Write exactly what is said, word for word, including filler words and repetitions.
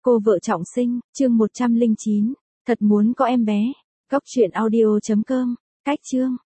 Cô vợ trọng sinh, chương một trăm lẻ chín, thật muốn có em bé. Cóc truyện audio chấm com, cách chương.